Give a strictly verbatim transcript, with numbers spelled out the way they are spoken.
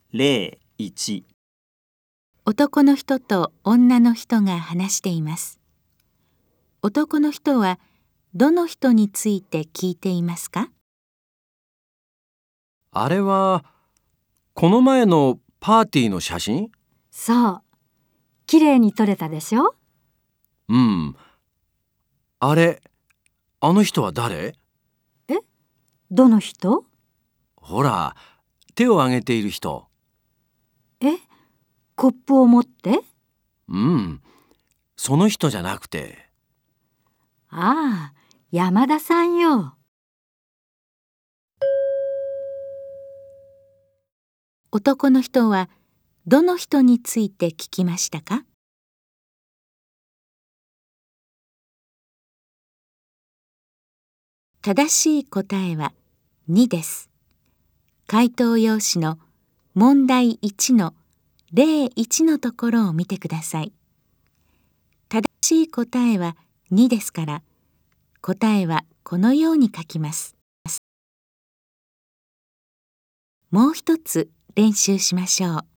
例いち。 男の人と女の人が話しています。男の人はどの人について聞いていますか？ あれは、この前のパーティーの写真？ そう。きれいに撮れたでしょ？ うん。あれ、あの人は誰？ え？どの人？ ほら、手を挙げている人。 え？コップを持って？ うん。その人じゃなくて。 ああ、山田さんよ。 男の人はどの人について聞きましたか？正しい答えはにです。回答用紙の問題いちの例いちのところを見てください。正しい答えはにですから、答えはこのように書きます。もう一つ練習しましょう。